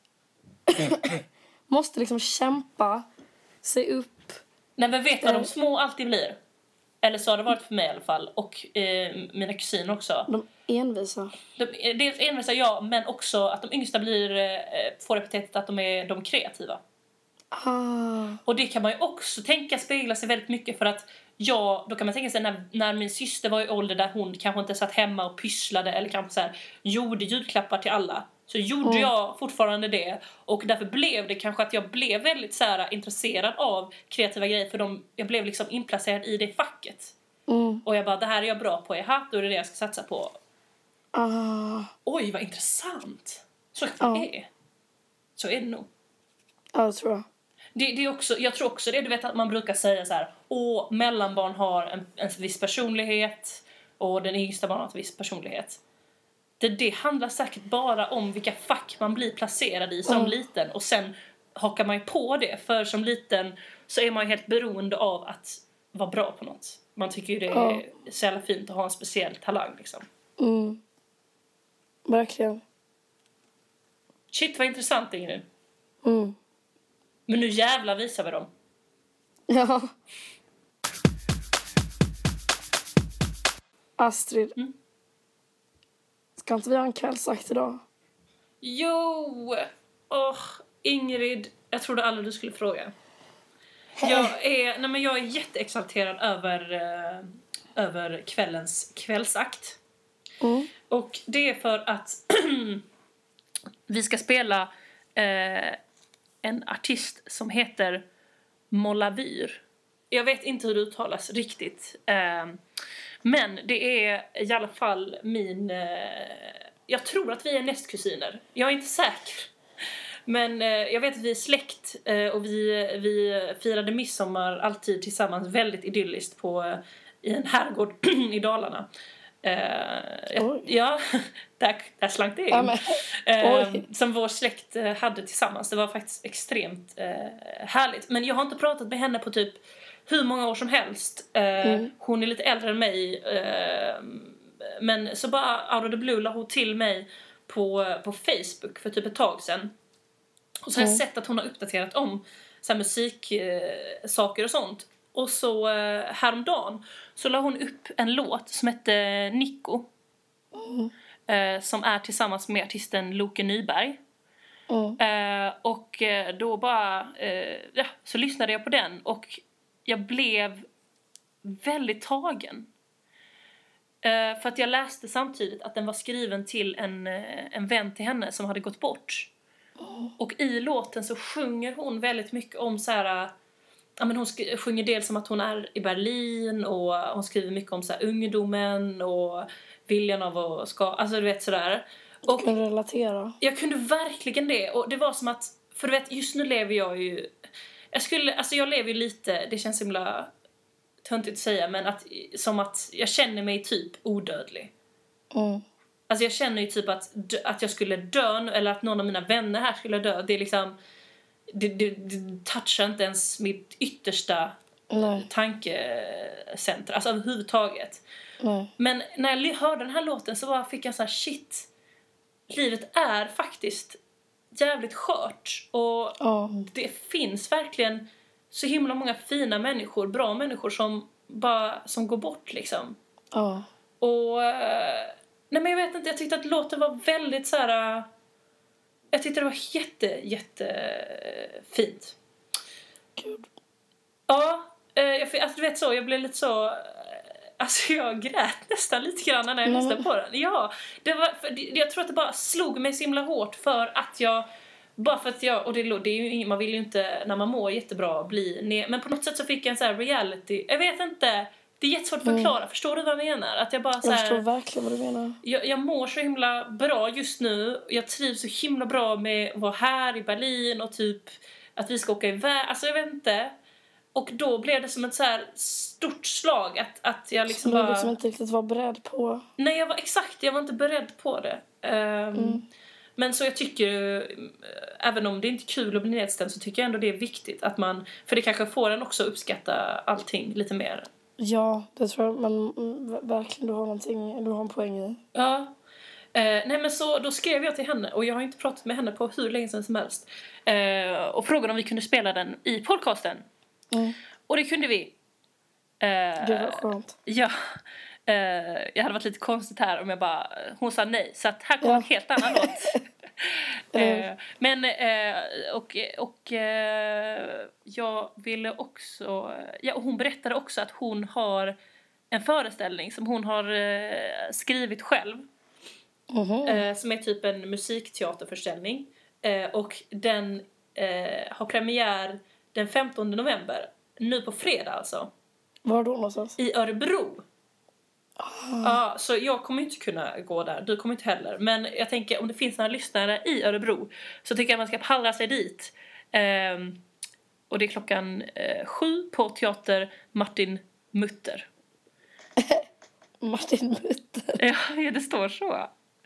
S1: måste liksom kämpa sig upp.
S2: Nej, men vet vad
S1: Eh.
S2: de små alltid blir? Eller så har det varit för mig i alla fall. Och eh, mina kusiner också.
S1: De envisa.
S2: De, dels envisa, ja, men också att de yngsta blir, eh, får epitetet att de är de kreativa.
S1: Ah.
S2: Och det kan man ju också tänka spegla sig väldigt mycket, för att jag, då kan man tänka sig när, när min syster var i ålder där hon kanske inte satt hemma och pysslade eller kanske så här, gjorde julklappar till alla, så gjorde
S1: Mm.
S2: jag fortfarande det, och därför blev det kanske att jag blev väldigt så här, intresserad av kreativa grejer, för de, jag blev liksom inplacerad i det facket.
S1: Mm.
S2: Och jag bara, det här är jag bra på, jaha, då är det det jag ska satsa på.
S1: Ah.
S2: Oj, vad intressant. Så kan
S1: Ja.
S2: det är. Så är det nog.
S1: Ja, det tror jag.
S2: Det, det är också, jag tror också det, du vet att man brukar säga så här: åh, mellanbarn har en, en viss personlighet och den yngsta barn har en viss personlighet. Det, det handlar säkert bara om vilka fack man blir placerad i som
S1: Mm.
S2: liten, och sen hakar man ju på det, för som liten så är man ju helt beroende av att vara bra på något. Man tycker ju det är
S1: Ja.
S2: så jävla fint att ha en speciell talang liksom.
S1: Mm. Verkligen.
S2: Shit, vad intressant, Ingrid.
S1: Mm.
S2: Men nu jävla visar vi dem.
S1: Ja. Astrid.
S2: Mm.
S1: Ska inte vi ha en kvällsakt idag?
S2: Jo! Åh, Ingrid, jag trodde aldrig du skulle fråga. Jag är, nej men jag är jätteexalterad över, eh, över kvällens kvällsakt.
S1: Mm.
S2: Och det är för att vi ska spela eh, en artist som heter Mollavyr. Jag vet inte hur det uttalas riktigt. Eh, men det är i alla fall min... Eh, jag tror att vi är nästkusiner. Jag är inte säker. Men eh, jag vet att vi är släkt, eh, och vi, vi firade midsommar alltid tillsammans väldigt idylliskt på, eh, i en herrgård i Dalarna. Eh,
S1: Oj.
S2: ja, där, där slank det in.
S1: Ja, men,
S2: Eh,
S1: oj.
S2: som vår släkt eh, hade tillsammans. Det var faktiskt extremt eh, härligt. Men jag har inte pratat med henne på typ hur många år som helst. Eh,
S1: Mm.
S2: Hon är lite äldre än mig. Eh, men så bara out of the blue la hon till mig på, på Facebook för typ ett tag sedan. Och så har jag
S1: Mm.
S2: sett att hon har uppdaterat om så här musiksaker eh, saker och sånt. Och så eh, häromdagen så la hon upp en låt som hette Nico.
S1: Mm.
S2: Eh, som är tillsammans med artisten Loke Nyberg.
S1: Mm.
S2: Eh, och eh, då bara eh, ja, så lyssnade jag på den och jag blev väldigt tagen. Eh, för att jag läste samtidigt att den var skriven till en, eh, en vän till henne som hade gått bort. Och i låten så sjunger hon väldigt mycket om så här, ja, men hon sk- sjunger dels om att hon är i Berlin, och hon skriver mycket om så här ungdomen och viljan av att ska, alltså du vet sådär.
S1: Du kunde relatera.
S2: Jag kunde verkligen det. Och det var som att, för du vet, just nu lever jag ju, jag skulle, alltså jag lever ju lite, det känns himla töntigt att säga, men att, som att jag känner mig typ odödlig.
S1: Mm.
S2: Alltså jag känner ju typ att, att jag skulle dö, eller att någon av mina vänner här skulle dö. Det är liksom, det, det, det touchar inte ens mitt yttersta
S1: Nej.
S2: tankecenter, alltså överhuvudtaget.
S1: Nej.
S2: Men när jag hörde den här låten så bara fick jag så här, shit, livet är faktiskt jävligt skört. Och
S1: Ja.
S2: det finns verkligen så himla många fina människor, bra människor som bara, som går bort liksom.
S1: Ja.
S2: Och nej, men jag vet inte, jag tyckte att låten var väldigt så här, jag tyckte det var jätte, jätte fint.
S1: Gud.
S2: Ja, jag, alltså du vet så, jag blev lite så, alltså jag grät nästan lite grann när jag lyssnade på den. Ja, det var, för jag tror att det bara slog mig så himla hårt för att jag, bara för att jag, och det, det är ju, man vill ju inte när man mår jättebra bli ner, men på något sätt så fick jag en så här reality, jag vet inte, det är jättesvårt att förklara, mm. Förstår du vad jag menar? Att jag bara så här,
S1: jag förstår verkligen vad du menar.
S2: Jag, jag mår så himla bra just nu, jag trivs så himla bra med att vara här i Berlin och typ att vi ska åka iväg, alltså jag vet inte. Och då blev det som ett så här stort slag att, att jag liksom
S1: som du
S2: bara...
S1: liksom inte riktigt var beredd på.
S2: Nej, jag var exakt, jag var inte beredd på det. Um, mm. Men så jag tycker, även om det inte är kul att bli nedstämd, så tycker jag ändå det är viktigt att man, för det kanske får en också uppskatta allting lite mer.
S1: Ja, det tror jag, men verkligen du har någonting, du har en poäng i.
S2: Ja. Uh, nej men så då skrev jag till henne, och jag har inte pratat med henne på hur länge sedan som helst. Uh, och frågade om vi kunde spela den i podcasten.
S1: Mm.
S2: Och det kunde vi. Uh,
S1: det var skönt.
S2: Ja. Uh, jag hade varit lite konstigt här om jag bara, hon sa nej. Så att här kommer
S1: ja.
S2: en helt annan låt. uh, men uh, och, och uh, jag ville också, ja, hon berättade också att hon har en föreställning som hon har uh, skrivit själv.
S1: Mm-hmm.
S2: Uh, som är typ en musikteaterförställning. Uh, och den uh, har premiär den femtonde november. Nu på fredag alltså.
S1: Var då någonstans?
S2: I Örebro.
S1: Oh.
S2: Ja, så jag kommer inte kunna gå där. Du kommer inte heller. Men jag tänker, om det finns några lyssnare i Örebro, så tycker jag man ska pallra sig dit. Um, och det är klockan uh, sju på teater Martin Mutter.
S1: Martin Mutter?
S2: Ja, det står så.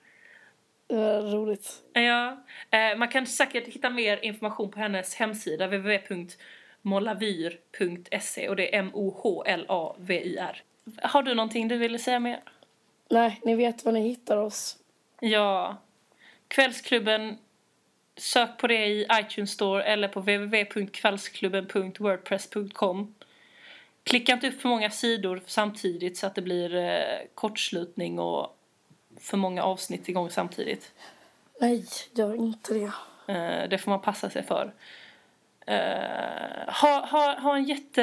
S1: Uh, roligt.
S2: Ja, uh, man kan säkert hitta mer information på hennes hemsida w w w punkt mollavyr punkt se, och det är M O H L A V Y R. Har du någonting du ville säga mer?
S1: Nej, ni vet var ni hittar oss.
S2: Ja. Kvällsklubben, sök på det i iTunes Store eller på w w w punkt kvällsklubben punkt wordpress punkt com. Klicka inte upp för många sidor samtidigt så att det blir eh, kortslutning och för många avsnitt igång samtidigt.
S1: Nej, gör inte det.
S2: Eh, det får man passa sig för. Uh, ha, ha, ha en jätte...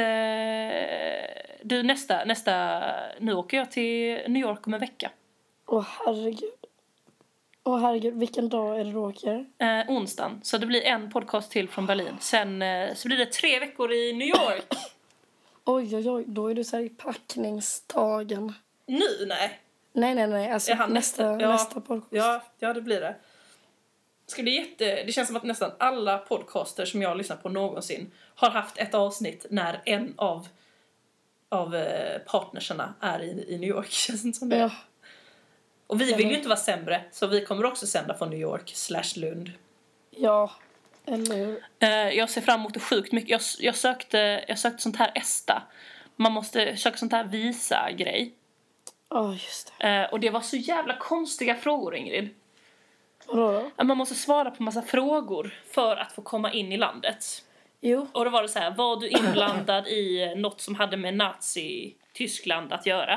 S2: Du, nästa, nästa... Nu åker jag till New York om en vecka.
S1: Åh, oh, herregud. Åh, oh, herregud. Vilken dag är det du åker?
S2: Uh, onsdagen. Så det blir en podcast till från Berlin. Sen uh, så blir det tre veckor i New York.
S1: Oj, oj, oj. Då är du så här i packningstagen.
S2: Nu? Nej.
S1: Nej, nej, nej. Alltså nästa, nästa, ja, nästa podcast.
S2: Ja, ja, det blir det. Ska det, jätte, det känns som att nästan alla podcaster som jag har lyssnat på någonsin har haft ett avsnitt när en av, av eh, partnerserna är i, i New York. Känns inte som det.
S1: Ja.
S2: Och vi vill ju inte vara sämre, så vi kommer också sända från New York slash Lund.
S1: Ja, eller hur?
S2: Eh, jag ser fram emot det sjukt mycket. Jag, jag, sökte, jag sökte sånt här ESTA. Man måste söka sånt här visa-grej.
S1: Ja, oh, just det.
S2: Eh, och det var så jävla konstiga frågor, Ingrid.
S1: Vadå då?
S2: Man måste svara på massa frågor för att få komma in i landet.
S1: Jo.
S2: Och då var det så här, var du inblandad i något som hade med Nazi-Tyskland att göra?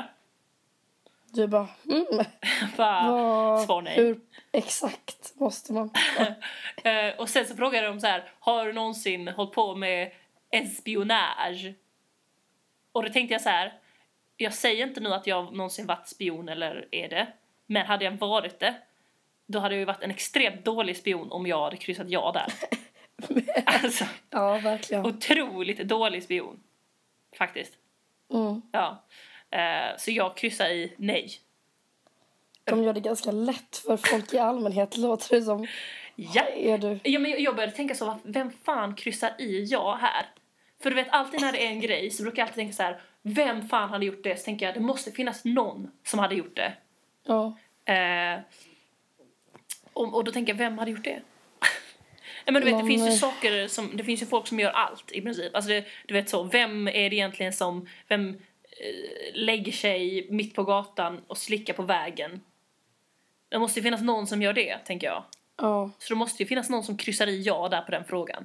S1: Du bara, mm.
S2: bara
S1: Vad,
S2: svar nej.
S1: Hur exakt måste man?
S2: Och sen så frågade de så här, har du någonsin hållit på med espionage? Och då tänkte jag så här, jag säger inte nu att jag någonsin varit spion eller är det. Men hade jag varit det, då hade jag ju varit en extremt dålig spion om jag hade kryssat ja där. Alltså,
S1: ja, verkligen.
S2: Otroligt dålig spion. Faktiskt.
S1: Mm.
S2: Ja. Uh, så jag kryssar i nej.
S1: de gör det ganska lätt för folk i allmänhet, låter det som.
S2: Ja,
S1: är du?
S2: ja men jag började tänka så, vem fan kryssar i jag här? För du vet, alltid när det är en grej så brukar jag alltid tänka så här, vem fan hade gjort det? Så tänker jag, det måste finnas någon som hade gjort det.
S1: Ja.
S2: Eh, och, och då tänker jag, vem hade gjort det? Ja, men du vet,
S1: någon...
S2: det finns ju saker som, det finns ju folk som gör allt i princip. Alltså det, du vet så, vem är det egentligen som, vem eh, lägger sig mitt på gatan och slickar på vägen? Det måste ju finnas någon som gör det, tänker jag.
S1: Ja.
S2: Så det måste ju finnas någon som kryssar i ja där på den frågan.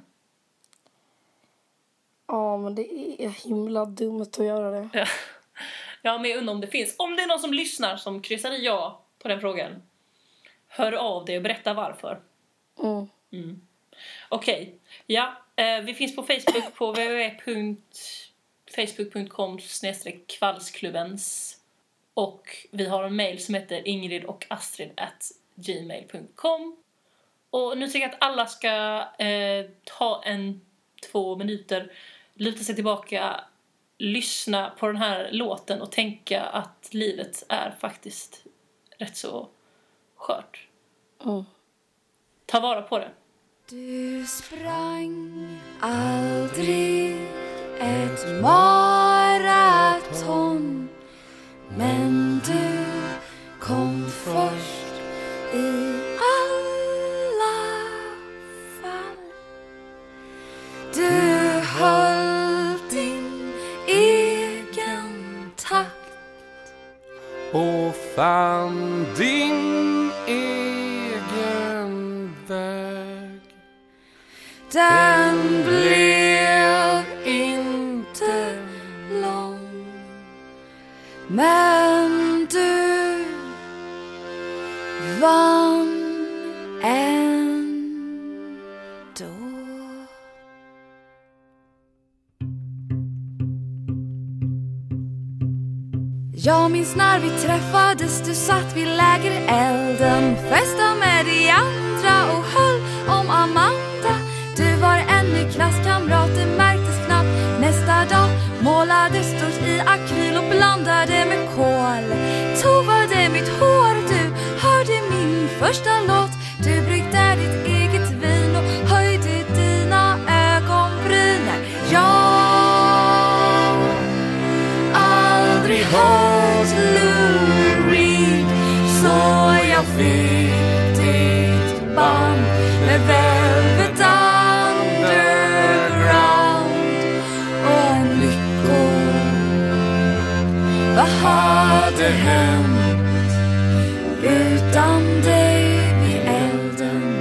S1: Ja, men det är himla dumt att göra det.
S2: Ja, ja men jag undrar om det finns. Om det är någon som lyssnar som kryssar i ja på den frågan, hör av dig och berätta varför.
S1: Mm.
S2: Mm. Okej, okay. Ja, eh, vi finns på Facebook på w w w punkt facebook punkt com snedstreck kvällsklubbens. Och vi har en mail som heter ingrid och astrid at gmail punkt com. Och nu tycker jag att alla ska eh, ta en två minuter, luta sig tillbaka, lyssna på den här låten och tänka att livet är faktiskt rätt så skört.
S1: Mm.
S2: Ta vara på det.
S4: Du sprang aldrig ett maraton, men du kom först i alla fall. Du höll din egen takt
S5: och fann din egen väg.
S4: Den blev inte lång, men du vann ändå. Jag minns när vi träffades, du satt vid lägerelden, festade med de andra och höll om Amanda. Du var en ny klasskamrat, det märktes knappt. Nästa dag målade stort i akryl och blandade med kol. Tovade mitt hår, du hörde min första låt. Du bryggde ditt eget vin och höjde dina ögonbryn. Jag aldrig hört Lou Reed, så jag fick ditt band med Velvet Underground och en lyckor. Vad hade hänt utan dig vid elden?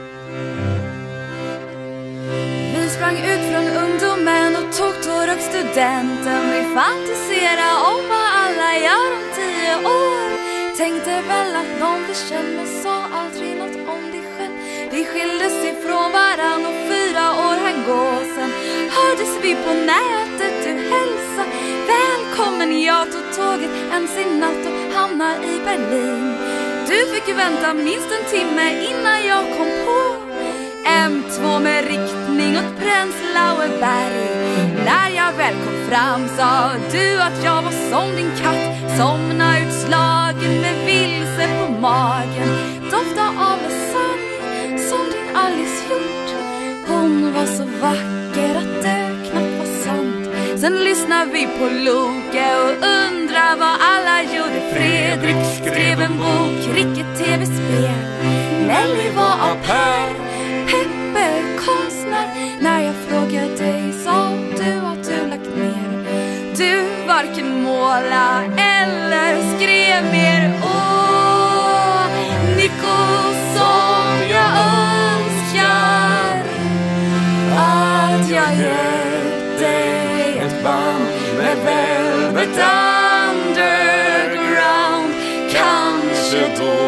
S4: Vi sprang ut från ungdomen och tog tårök studenten. Vi fantiserade om vad alla gör om tio år. Tänkte väl att någon vi känner, sa aldrig något om dig själv. Vi skildes ifrån varann och fyra år hann gå. Sen hördes vi på nätet, du hälsa. Välkommen, jag tog tåget en sin natt och hamnade i Berlin. Du fick ju vänta minst en timme innan jag kom på M två med riktning åt Prenzlauer Berg. När jag väl kom fram sa du att jag var som din katt, somna utslagen med vilse på magen. Dofta av lasagne som din Alice gjort. Hon var så vacker att det knappt var sant. Sen lyssnar vi på Loke och undrar vad alla gjorde. Fredrik skrev en bok, Ricket tv-spel. Nelly var au pair, Peppe konstnär. När jag frågade dig sa du att du lagt ner. Du varken måla eller skrev mer. Åh, Nico, som jag önskar att jag gett dig ett band med Velvet Underground. Kanske då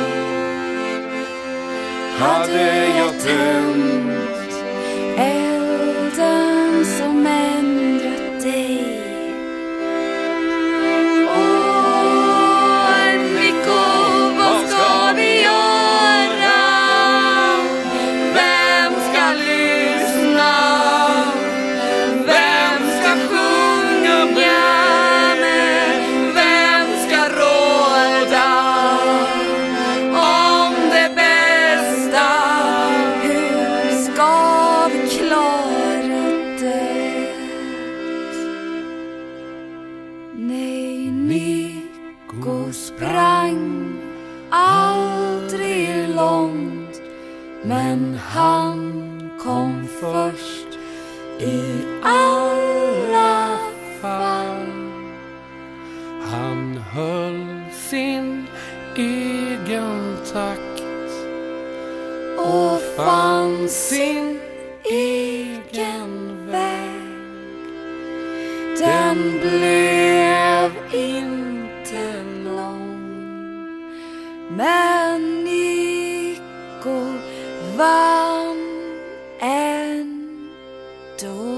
S4: hade jag tänt elden som ändrat dig. Åh, Nico, vad ska vi göra? Vem ska lyssna? Vem ska sjunga med? Vem ska råda? klarade. Nej, Nico sprang aldrig långt, men han kom först i alla fall.
S5: Han höll sin egen takt
S4: och fann sin egen väg. Den blev inte lång, men Nico vann ändå.